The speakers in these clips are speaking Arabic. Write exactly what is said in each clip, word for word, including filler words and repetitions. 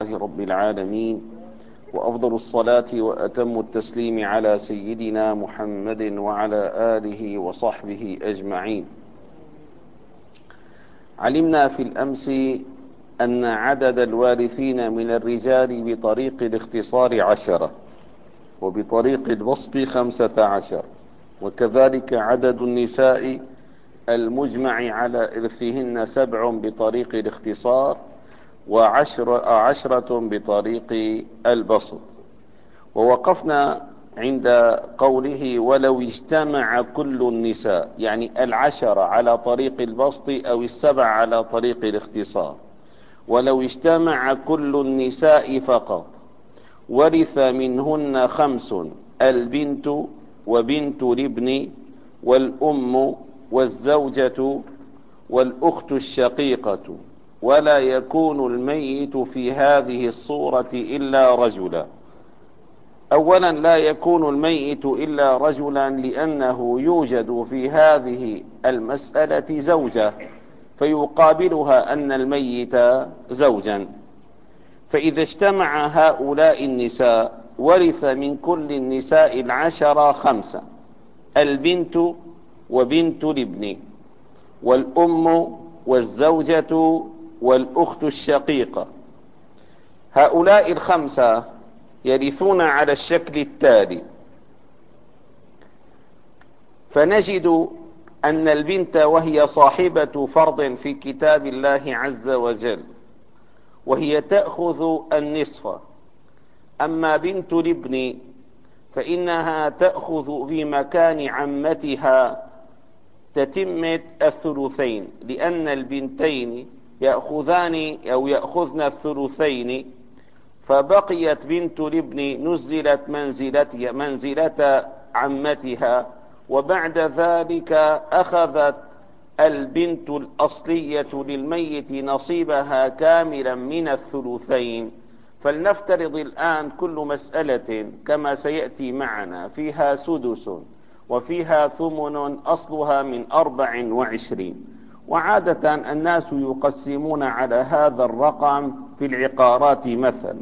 لله رب العالمين، وأفضل الصلاة وأتم التسليم على سيدنا محمد وعلى آله وصحبه أجمعين. علمنا في الأمس أن عدد الوارثين من الرجال بطريق الاختصار عشرة، وبطريق البسط خمسة عشر، وكذلك عدد النساء المجمع على إرثهن سبع بطريق الاختصار، وعشر عشرة بطريق البسط. ووقفنا عند قوله ولو اجتمع كل النساء، يعني العشرة على طريق البسط أو السبع على طريق الاختصار. ولو اجتمع كل النساء فقط ورث منهن خمس: البنت وبنت الابن والأم والزوجة والأخت الشقيقة، ولا يكون الميت في هذه الصورة إلا رجلا. أولا، لا يكون الميت إلا رجلا لأنه يوجد في هذه المسألة زوجة فيقابلها أن الميت زوجا، فإذا اجتمع هؤلاء النساء ورث من كل النساء العشرة خمسة: البنت وبنت الابن والأم والزوجة والأخت الشقيقة. هؤلاء الخمسة يرثون على الشكل التالي: فنجد أن البنت وهي صاحبة فرض في كتاب الله عز وجل وهي تأخذ النصف. أما بنت الابن فإنها تأخذ في مكان عمتها تتمة الثلثين، لأن البنتين يأخذان أو يأخذن الثلثين، فبقيت بنت الابن نزلت منزلة, منزلة عمتها، وبعد ذلك أخذت البنت الأصلية للميت نصيبها كاملا من الثلثين. فلنفترض الآن كل مسألة كما سيأتي معنا فيها سدس وفيها ثمن أصلها من أربع وعشرين، وعادة الناس يقسمون على هذا الرقم في العقارات مثلا.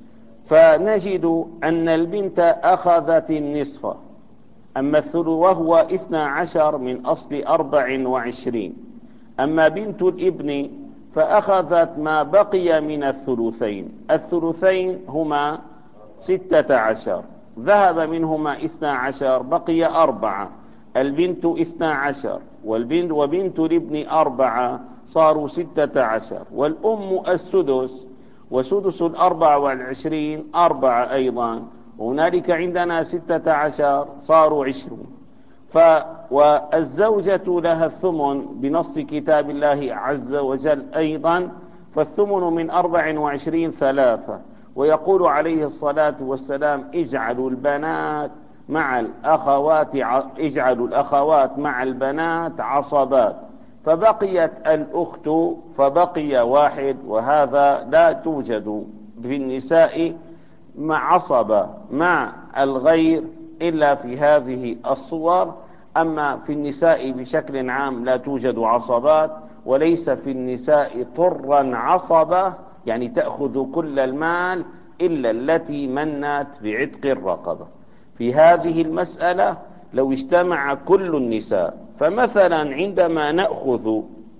فنجد أن البنت أخذت النصف، أما الثلث وهو اثنى عشر من أصل أربع وعشرين. أما بنت الابن فأخذت ما بقي من الثلثين، الثلثين هما ستة عشر، ذهب منهما اثنى عشر، بقي أربعة. البنت اثنى عشر والبنت وبنت الابن أربعة، صاروا ستة عشر. والأم السدس، وسدس الأربع والعشرين أربعة أيضا، هنالك عندنا ستة عشر، صاروا عشرون. ف والزوجة لها الثمن بنص كتاب الله عز وجل أيضا، فالثمن من أربع وعشرين ثلاثة. ويقول عليه الصلاة والسلام: اجعلوا البنات مع الأخوات اجعلوا الأخوات مع البنات عصبات. فبقيت الأخت، فبقي واحد، وهذا لا توجد في النساء مع عصبة مع الغير إلا في هذه الصور. أما في النساء بشكل عام لا توجد عصبات، وليس في النساء طرا عصبة يعني تأخذ كل المال إلا التي منت بعتق الرقبة. في هذه المسألة لو اجتمع كل النساء، فمثلا عندما نأخذ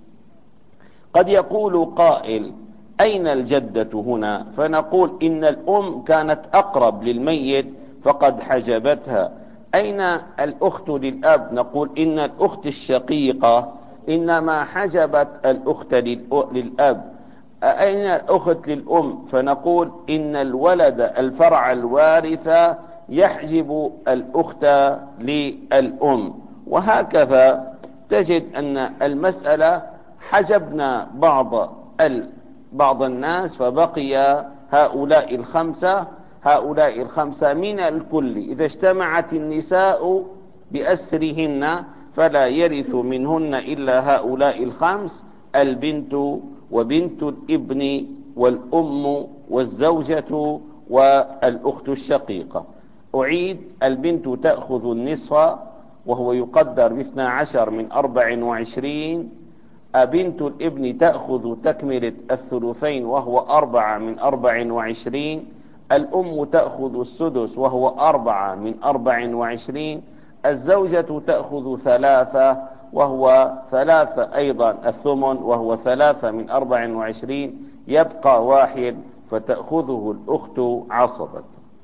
قد يقول قائل: أين الجدة هنا؟ فنقول إن الأم كانت أقرب للميت فقد حجبتها. أين الأخت للأب؟ نقول إن الأخت الشقيقة إنما حجبت الأخت للأب. أين الأخت للأم؟ فنقول إن الولد الفرع الوارث يحجب الأخت للأم. وهكذا تجد أن المسألة حجبنا بعض بعض الناس فبقي هؤلاء الخمسة هؤلاء الخمسة من الكل. إذا اجتمعت النساء بأسرهن فلا يرث منهن إلا هؤلاء الخمس: البنت وبنت الابن والأم والزوجة والأخت الشقيقة. أعيد: البنت تأخذ النصف وهو يقدر باثنى عشر من أربع وعشرين. أبنت الابن تأخذ تكملة الثلثين وهو أربعة من أربع وعشرين، الأم تأخذ السدس وهو أربعة من أربع وعشرين، الزوجة تأخذ ثلاثة وهو ثلاثة أيضا الثمن وهو ثلاثة من أربع وعشرين، يبقى واحد فتأخذه الأخت عصبة.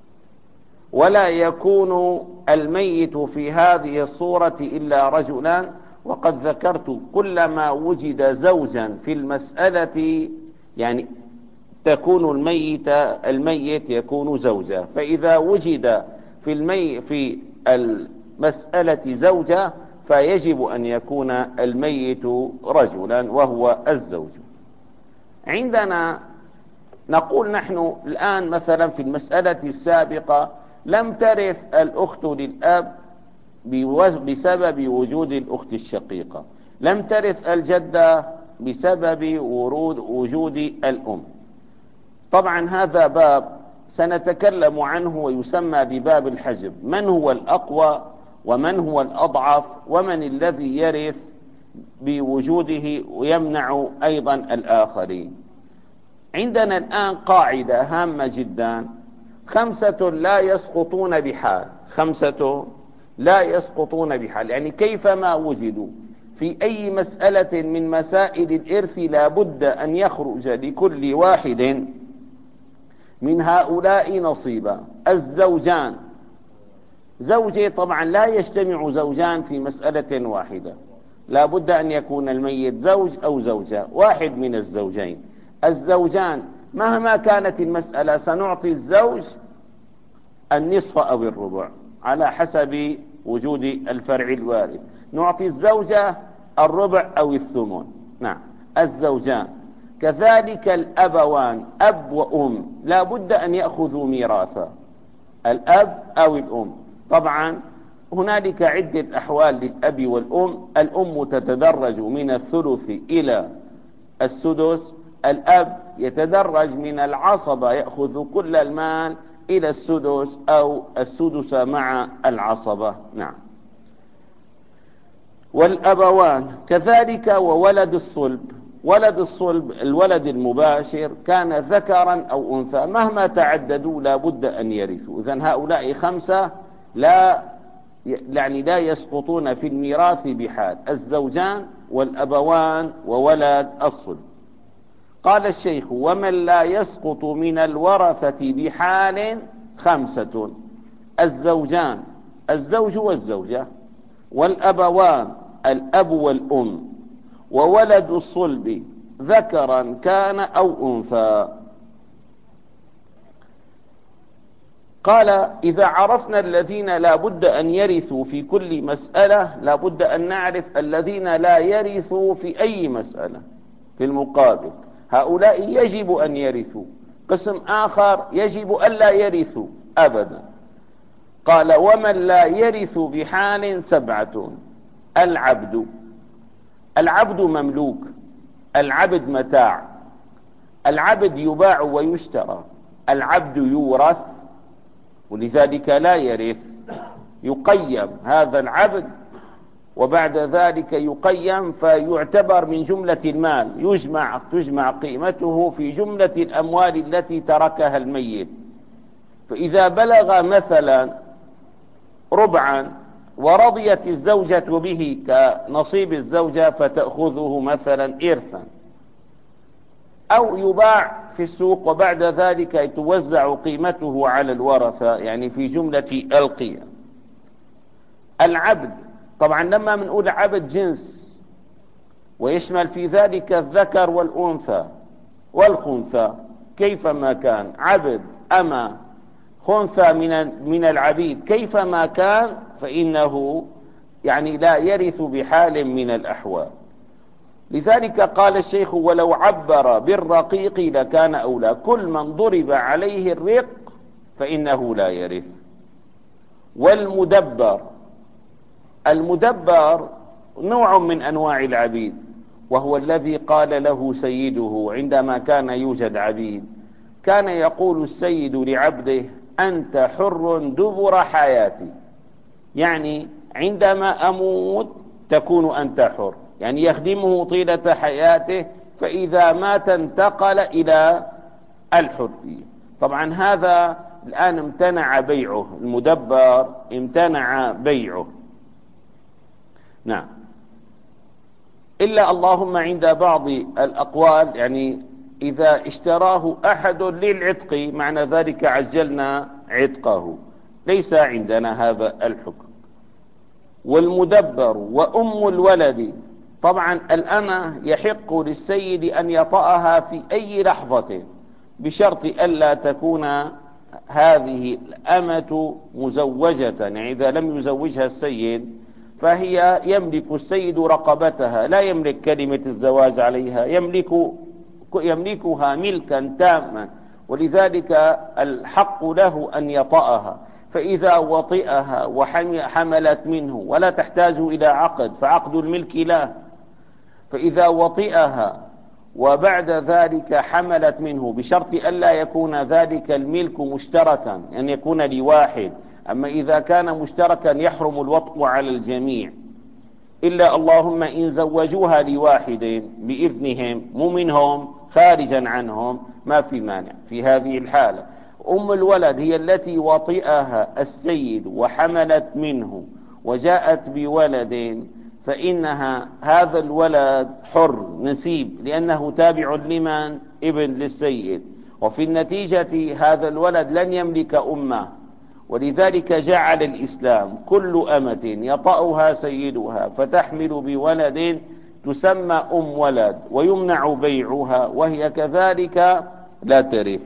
ولا يكون الميت في هذه الصورة إلا رجلا، وقد ذكرت كلما وجد زوجا في المسألة يعني تكون الميت الميت يكون زوجة، فإذا وجد في المي في المسألة زوجة فيجب أن يكون الميت رجلا وهو الزوج. عندنا نقول نحن الآن مثلا في المسألة السابقة لم ترث الأخت للأب بسبب وجود الأخت الشقيقة، لم ترث الجدة بسبب ورود وجود الأم. طبعا هذا باب سنتكلم عنه ويسمى بباب الحجب، من هو الأقوى ومن هو الأضعف ومن الذي يرث بوجوده ويمنع أيضا الآخرين. عندنا الآن قاعدة هامة جدا: خمسة لا يسقطون بحال، خمسة لا يسقطون بحال، يعني كيفما وجدوا في أي مسألة من مسائل الإرث لا بد أن يخرج لكل واحد من هؤلاء نصيبا. الزوجان، زوجي طبعا لا يجتمع زوجان في مسألة واحدة، لا بد أن يكون الميت زوج أو زوجة، واحد من الزوجين. الزوجان مهما كانت المسألة سنعطي الزوج النصف أو الربع على حسب وجود الفرع الوارث، نعطي الزوجة الربع أو الثمن. نعم الزوجان. كذلك الأبوان، أب وأم لا بد أن يأخذوا ميراثا، الأب أو الأم. طبعا هنالك عدة أحوال للأب والأم، الأم تتدرج من الثلث إلى السدس، الأب يتدرج من العصبة يأخذ كل المال إلى السدس أو السدس مع العصبة. نعم. والأبوان كذلك وولد الصلب، ولد الصلب الولد المباشر كان ذكرا أو أنثى مهما تعددوا لا بد أن يرثوا. إذن هؤلاء خمسة لا يعني لا يسقطون في الميراث بحال: الزوجان والأبوان وولد الصلب. قال الشيخ: ومن لا يسقط من الورثة بحال خمسة: الزوجان الزوج والزوجة، والأبوان الأب والأم، وولد الصلب ذكرا كان أو أنثى. قال: إذا عرفنا الذين لا بد أن يرثوا في كل مسألة لا بد أن نعرف الذين لا يرثوا في أي مسألة. في المقابل هؤلاء يجب أن يرثوا، قسم آخر يجب ألا يرثوا أبدا. قال: ومن لا يرث بحال سبعة: العبد، العبد مملوك، العبد متاع، العبد يباع ويشترى، العبد يورث ولذلك لا يرث، يقيم هذا العبد وبعد ذلك يقيم فيعتبر من جملة المال، يجمع تجمع قيمته في جملة الأموال التي تركها الميت. فإذا بلغ مثلا ربعا ورضيت الزوجة به كنصيب الزوجة فتأخذه مثلا إرثا، أو يباع في السوق وبعد ذلك توزع قيمته على الورثة يعني في جملة القيم. العبد طبعا لما بنقول عبد جنس ويشمل في ذلك الذكر والأنثى والخنثى كيفما كان، عبد أما خنثى من من العبيد كيفما كان فإنه يعني لا يرث بحال من الأحوال. لذلك قال الشيخ: ولو عبر بالرقيق لكان أولى، كل من ضرب عليه الرق فإنه لا يرث. والمدبر، المدبر نوع من أنواع العبيد، وهو الذي قال له سيده عندما كان يوجد عبيد، كان يقول السيد لعبده: أنت حر دبر حياتي، يعني عندما أموت تكون أنت حر، يعني يخدمه طيلة حياته، فإذا مات انتقل إلى الحرية. طبعا هذا الآن امتنع بيعه، المدبر امتنع بيعه. نعم، إلا اللهم عند بعض الأقوال، يعني إذا اشتراه أحد للعتق معنى ذلك عجلنا عتقه، ليس عندنا هذا الحكم. والمدبر وأم الولد، طبعا الأمة يحق للسيد أن يطأها في أي لحظة بشرط ألا تكون هذه الأمة مزوجة، يعني إذا لم يزوجها السيد فهي يملك السيد رقبتها، لا يملك كلمة الزواج عليها، يملك يملكها ملكا تاما، ولذلك الحق له أن يطأها. فإذا وطئها وحملت منه ولا تحتاج إلى عقد، فعقد الملك له، فإذا وطئها وبعد ذلك حملت منه بشرط ألا يكون ذلك الملك مشتركا، أن يكون لواحد. أما إذا كان مشتركا يحرم الوطء على الجميع، إلا اللهم إن زوجوها لواحد بإذنهم، مو منهم خارجا عنهم، ما في مانع في هذه الحالة. أم الولد هي التي وطئها السيد وحملت منه وجاءت بولد، فإنها هذا الولد حر نسيب، لأنه تابع لمن؟ ابن للسيد، وفي النتيجة هذا الولد لن يملك أمه. ولذلك جعل الإسلام كل أمة يطأها سيدها فتحمل بولد تسمى أم ولد، ويمنع بيعها، وهي كذلك لا ترث.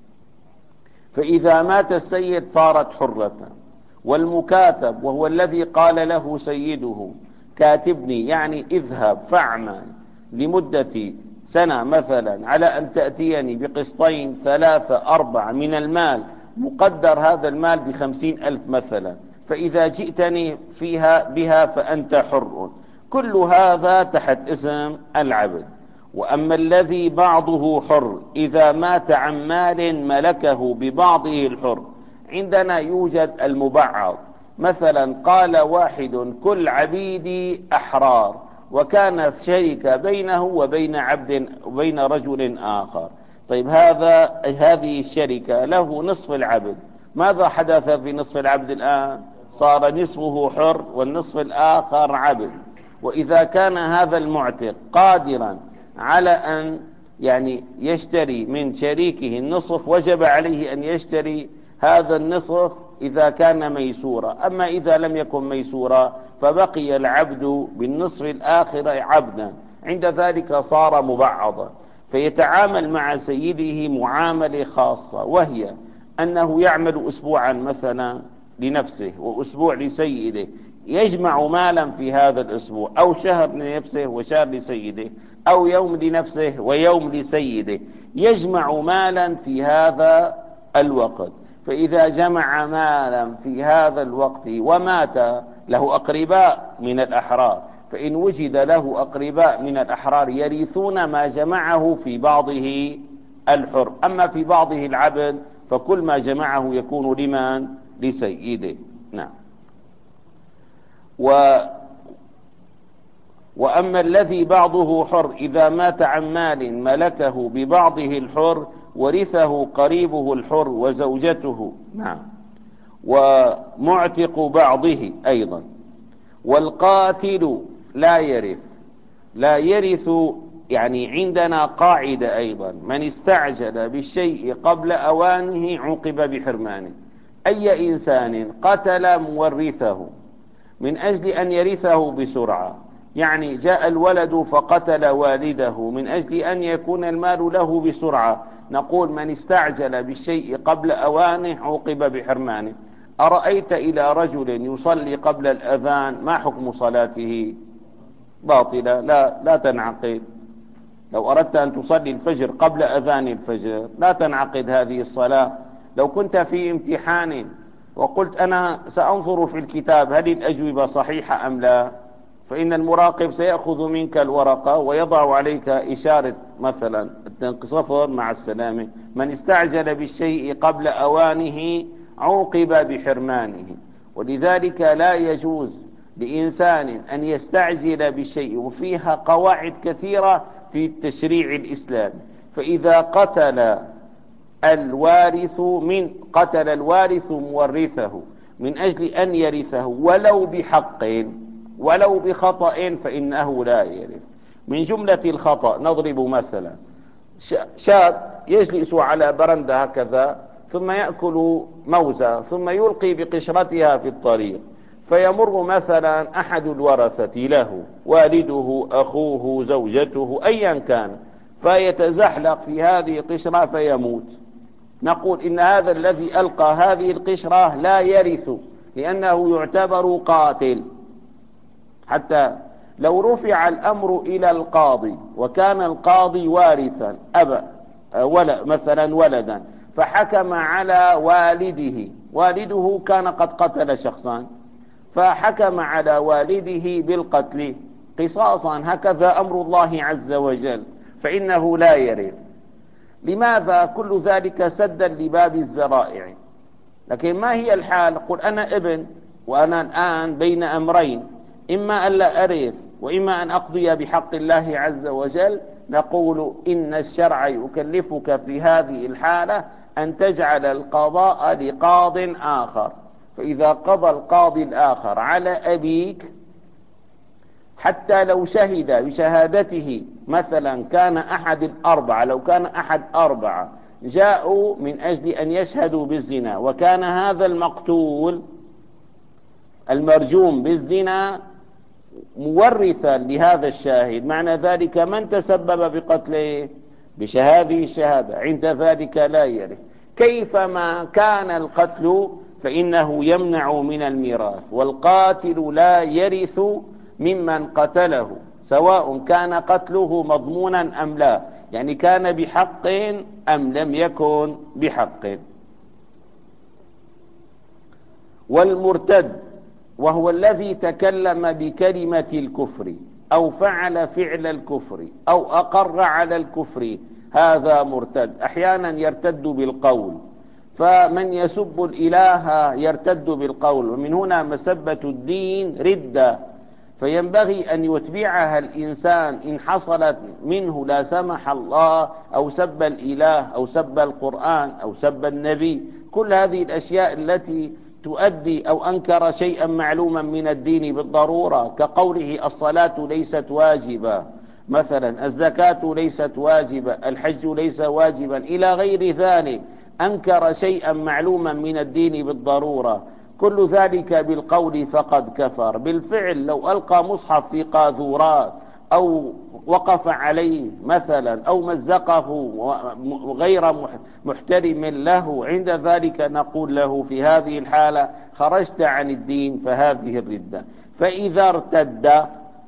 فإذا مات السيد صارت حرة. والمكاتب وهو الذي قال له سيده كاتبني، يعني اذهب فاعمل لمدة سنة مثلا على أن تأتيني بقسطين ثلاثة أربعة من المال، مقدر هذا المال بخمسين ألف مثلا، فإذا جئتني فيها بها فأنت حر. كل هذا تحت اسم العبد. وأما الذي بعضه حر إذا مات عن مال ملكه ببعضه الحر، عندنا يوجد المبعض. مثلا قال واحد كل عبيدي أحرار، وكان شركة بينه وبين عبد وبين رجل آخر. طيب هذا هذه الشركة له نصف العبد، ماذا حدث في نصف العبد الآن؟ صار نصفه حر والنصف الآخر عبد. وإذا كان هذا المعتق قادرا على أن يعني يشتري من شريكه النصف، وجب عليه أن يشتري هذا النصف إذا كان ميسورا. أما إذا لم يكن ميسورا فبقي العبد بالنصف الآخر عبدا، عند ذلك صار مبعضا. فيتعامل مع سيده معاملة خاصة، وهي أنه يعمل أسبوعا مثلا لنفسه وأسبوع لسيده، يجمع مالا في هذا الأسبوع، أو شهر لنفسه وشهر لسيده، أو يوم لنفسه ويوم لسيده، يجمع مالا في هذا الوقت. فإذا جمع مالا في هذا الوقت ومات له أقرباء من الأحرار، فإن وجد له أقرباء من الأحرار يرثون ما جمعه في بعضه الحر. أما في بعضه العبد فكل ما جمعه يكون لمن؟ لسيده. نعم. و وأما الذي بعضه حر إذا مات عن مال ملكه ببعضه الحر ورثه قريبه الحر وزوجته. نعم. ومعتق بعضه أيضا. والقاتل لا يرث. لا يرث يعني عندنا قاعدة أيضا: من استعجل بالشيء قبل أوانه عوقب بحرمانه. أي إنسان قتل مورثه من أجل أن يرثه بسرعة، يعني جاء الولد فقتل والده من أجل أن يكون المال له بسرعة، نقول من استعجل بالشيء قبل أوانه عوقب بحرمانه. أرأيت إلى رجل يصلي قبل الأذان، ما حكم صلاته؟ باطلة، لا لا تنعقد. لو أردت أن تصلي الفجر قبل أذان الفجر لا تنعقد هذه الصلاة. لو كنت في امتحان وقلت أنا سأنظر في الكتاب هل الأجوبة صحيحة أم لا، فإن المراقب سيأخذ منك الورقة ويضع عليك إشارة مثلا صفر مع السلامة. من استعجل بالشيء قبل أوانه عوقب بحرمانه. ولذلك لا يجوز لإنسان أن يستعجل بشيء وفيها قواعد كثيرة في التشريع الإسلامي. فإذا قتل الوارث من قتل الوارث مورثه من أجل أن يرثه ولو بحق ولو بخطأ فإنه لا يرث. من جملة الخطأ نضرب مثلا شاب يجلس على برندة هكذا ثم يأكل موزة ثم يلقي بقشرتها في الطريق، فيمر مثلا أحد الورثة له والده أخوه زوجته أيا كان فيتزحلق في هذه القشرة فيموت. نقول إن هذا الذي ألقى هذه القشرة لا يرث لأنه يعتبر قاتل. حتى لو رفع الأمر إلى القاضي وكان القاضي وارثا أبا ولا مثلا ولدا فحكم على والده، والده كان قد قتل شخصا فحكم على والده بالقتل قصاصا، هكذا أمر الله عز وجل، فإنه لا يرث. لماذا؟ كل ذلك سدا لباب الذرائع. لكن ما هي الحال؟ قل أنا ابن وأنا الآن بين أمرين، إما أن لا أرث وإما أن أقضي بحق الله عز وجل. نقول إن الشرع يكلفك في هذه الحالة أن تجعل القضاء لقاض آخر. فإذا قضى القاضي الآخر على أبيك حتى لو شهد بشهادته مثلا كان أحد الأربعة، لو كان أحد أربعة جاءوا من أجل أن يشهدوا بالزنا وكان هذا المقتول المرجوم بالزنا مورثا لهذا الشاهد، معنى ذلك من تسبب بقتله بهذه الشهادة عند ذلك لا يرث. كيفما كان القتل فإنه يمنع من الميراث، والقاتل لا يرث ممن قتله سواء كان قتله مضمونا أم لا، يعني كان بحق أم لم يكن بحق. والمرتد وهو الذي تكلم بكلمة الكفر أو فعل فعل الكفر أو أقر على الكفر هذا مرتد. أحيانا يرتد بالقول، فمن يسب الإله يرتد بالقول، ومن هنا مسبة الدين ردة، فينبغي أن يتبعها الإنسان إن حصلت منه لا سمح الله أو سب الإله أو سب القرآن أو سب النبي. كل هذه الأشياء التي تؤدي أو أنكر شيئا معلوما من الدين بالضرورة، كقوله الصلاة ليست واجبة مثلا، الزكاة ليست واجبة، الحج ليس واجبا إلى غير ذلك، أنكر شيئا معلوما من الدين بالضرورة، كل ذلك بالقول فقد كفر. بالفعل لو ألقى مصحف في قاذورات أو وقف عليه مثلا أو مزقه غير محترم له، عند ذلك نقول له في هذه الحالة خرجت عن الدين، فهذه الردة. فإذا ارتد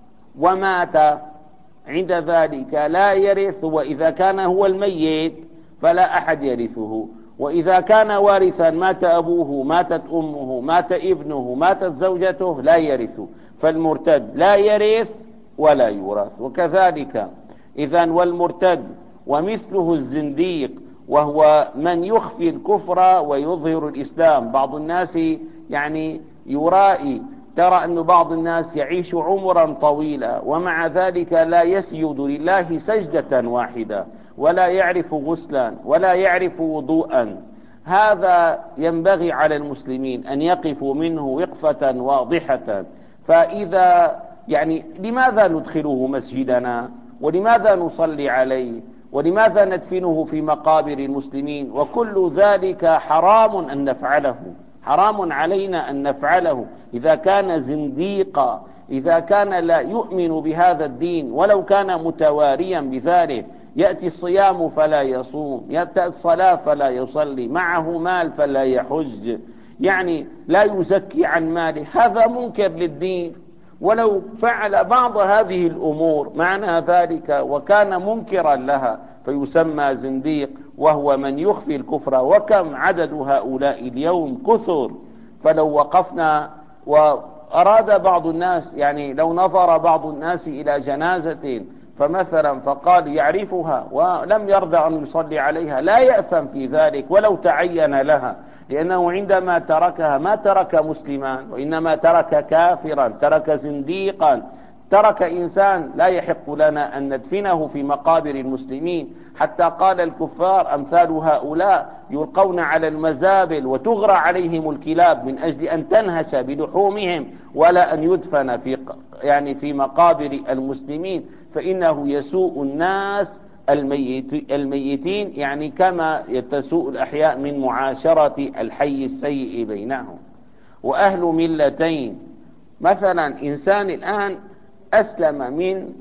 ومات عند ذلك لا يرث، وإذا كان هو الميت فلا أحد يرثه، وإذا كان وارثا مات أبوه ماتت أمه مات ابنه ماتت زوجته لا يرث. فالمرتد لا يرث ولا يورث. وكذلك إذن والمرتد ومثله الزنديق، وهو من يخفي الكفر ويظهر الإسلام. بعض الناس يعني يرائي، ترى أن بعض الناس يعيش عمرا طويلا ومع ذلك لا يسجد لله سجدة واحدة ولا يعرف غسلا ولا يعرف وضوءا. هذا ينبغي على المسلمين أن يقفوا منه وقفة واضحة. فإذا يعني لماذا ندخله مسجدنا ولماذا نصلي عليه ولماذا ندفنه في مقابر المسلمين؟ وكل ذلك حرام أن نفعله، حرام علينا أن نفعله. إذا كان زنديقا، إذا كان لا يؤمن بهذا الدين ولو كان متواريا بذلك، يأتي الصيام فلا يصوم، يأتي الصلاة فلا يصلي، معه مال فلا يحج، يعني لا يزكي عن ماله، هذا منكر للدين. ولو فعل بعض هذه الأمور معنى ذلك وكان منكرا لها فيسمى زنديق، وهو من يخفي الكفر. وكم عدد هؤلاء اليوم كثر. فلو وقفنا وأراد بعض الناس، يعني لو نظر بعض الناس إلى جنازة فمثلا فقال يعرفها ولم يرضى أن يصلي عليها لا يأثم في ذلك ولو تعين لها، لأنه عندما تركها ما ترك مسلما، وإنما ترك كافرا، ترك زنديقا، ترك إنسان لا يحق لنا أن ندفنه في مقابر المسلمين. حتى قال الكفار أمثال هؤلاء يلقون على المزابل وتغرى عليهم الكلاب من أجل أن تنهش بلحومهم ولا أن يدفن في يعني في مقابر المسلمين، فإنه يسوء الناس الميت الميتين، يعني كما يتسوء الأحياء من معاشرة الحي السيء بينهم. وأهل ملتين، مثلا إنسان الآن أسلم من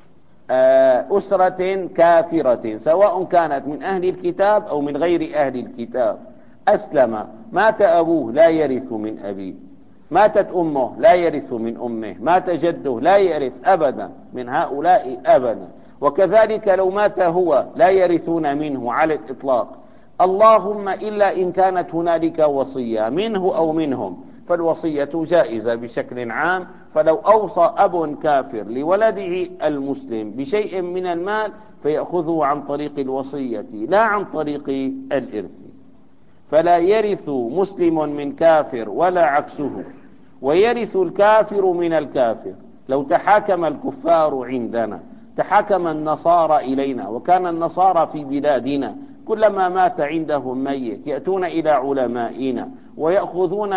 أسرة كافرة، سواء كانت من أهل الكتاب أو من غير أهل الكتاب، أسلم، مات أبوه لا يرث من أبيه، ماتت أمه لا يرث من أمه، مات جده لا يرث أبدا من هؤلاء أبدا. وكذلك لو مات هو لا يرثون منه على الإطلاق، اللهم إلا إن كانت هنالك وصية منه أو منهم، فالوصية جائزة بشكل عام. فلو أوصى أب كافر لولده المسلم بشيء من المال فيأخذه عن طريق الوصية لا عن طريق الإرث، فلا يرث مسلم من كافر ولا عكسه، ويرث الكافر من الكافر. لو تحاكم الكفار عندنا، تحاكم النصارى إلينا، وكان النصارى في بلادنا كلما مات عندهم ميت يأتون إلى علمائنا ويأخذون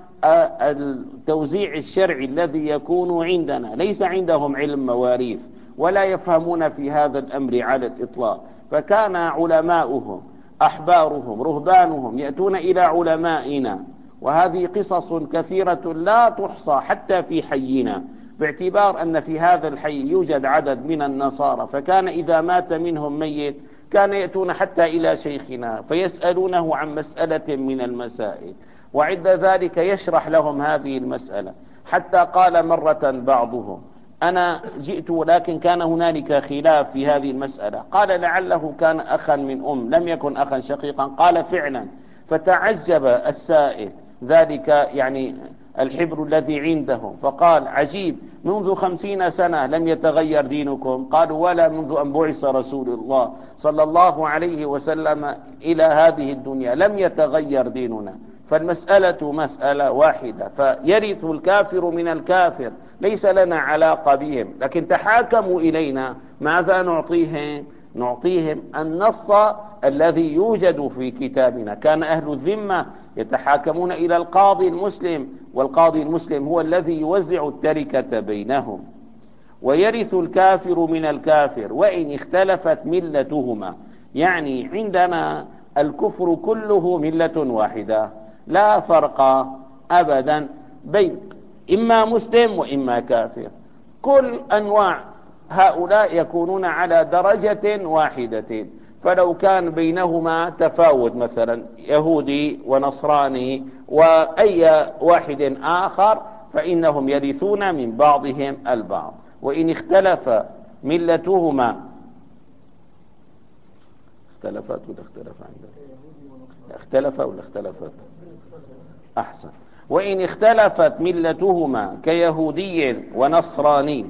التوزيع الشرعي الذي يكون عندنا. ليس عندهم علم مواريث ولا يفهمون في هذا الأمر على الإطلاق، فكان علماؤهم أحبارهم رهبانهم يأتون إلى علمائنا، وهذه قصص كثيرة لا تحصى حتى في حينا، باعتبار أن في هذا الحي يوجد عدد من النصارى، فكان إذا مات منهم ميت كان يأتون حتى إلى شيخنا فيسألونه عن مسألة من المسائل، وعند ذلك يشرح لهم هذه المسألة. حتى قال مرة بعضهم أنا جئت ولكن كان هنالك خلاف في هذه المسألة، قال لعله كان أخا من أم لم يكن أخا شقيقا، قال فعلا. فتعجب السائل ذلك يعني الحبر الذي عندهم، فقال عجيب، منذ خمسين سنة لم يتغير دينكم؟ قالوا ولا منذ أن بعث رسول الله صلى الله عليه وسلم إلى هذه الدنيا لم يتغير ديننا. فالمسألة مسألة واحدة، فيرث الكافر من الكافر، ليس لنا علاقة بهم، لكن تحاكموا إلينا، ماذا نعطيهم؟ نعطيهم النص الذي يوجد في كتابنا. كان أهل الذمة يتحاكمون إلى القاضي المسلم، والقاضي المسلم هو الذي يوزع التركة بينهم. ويرث الكافر من الكافر وإن اختلفت ملتهما، يعني عندنا الكفر كله ملة واحدة، لا فرق أبدا بين إما مسلم وإما كافر، كل أنواع هؤلاء يكونون على درجة واحدة. فلو كان بينهما تفاوت، مثلا يهودي ونصراني وأي واحد آخر، فإنهم يرثون من بعضهم البعض. وإن اختلف ملتهما، اختلفت ولا اختلف عندك؟ اختلف ولا اختلفت؟ أحسن. وإن اختلفت ملتهما كيهودي ونصراني،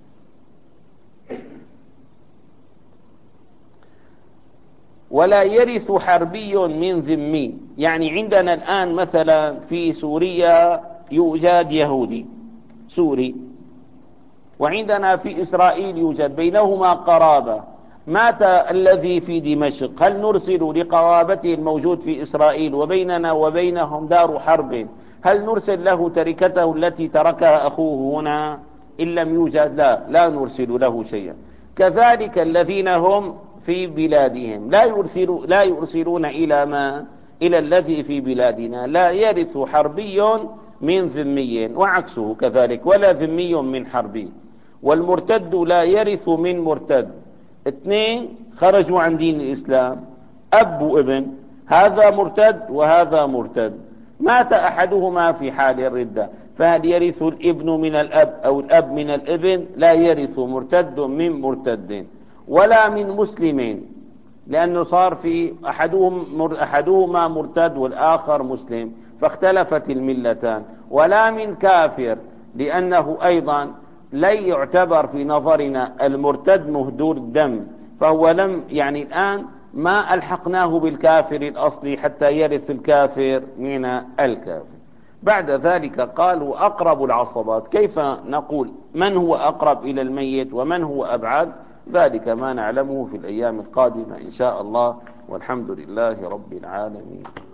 ولا يرث حربي من ذمي. يعني عندنا الآن مثلا في سوريا يوجد يهودي سوري، وعندنا في إسرائيل يوجد بينهما قرابة، مات الذي في دمشق، هل نرسل لقرابته الموجود في إسرائيل وبيننا وبينهم دار حرب، هل نرسل له تركته التي تركها أخوه هنا؟ إن لم يوجد لا لا نرسل له شيئا. كذلك الذين هم في بلادهم لا يرسلون لا يرسلون إلى ما إلى الذي في بلادنا. لا يرث حربي من ذمي، وعكسه كذلك، ولا ذمي من حربي. والمرتد لا يرث من مرتد. اثنين خرجوا عن دين الإسلام، أب وابن، هذا مرتد وهذا مرتد، مات أحدهما في حال الردة، فهل يرث الابن من الأب أو الأب من الابن؟ لا يرث مرتد من مرتد، ولا من مسلم، لأنه صار في أحدهم أحدهما مرتد والآخر مسلم فاختلفت الملتان، ولا من كافر، لأنه أيضا لا يعتبر في نظرنا المرتد مهدور الدم، فهو لم يعني الآن ما ألحقناه بالكافر الأصلي حتى يرث الكافر من الكافر. بعد ذلك قال وأقرب العصبات، كيف نقول من هو أقرب إلى الميت ومن هو أبعد؟ ذلك ما نعلمه في الأيام القادمة إن شاء الله، والحمد لله رب العالمين.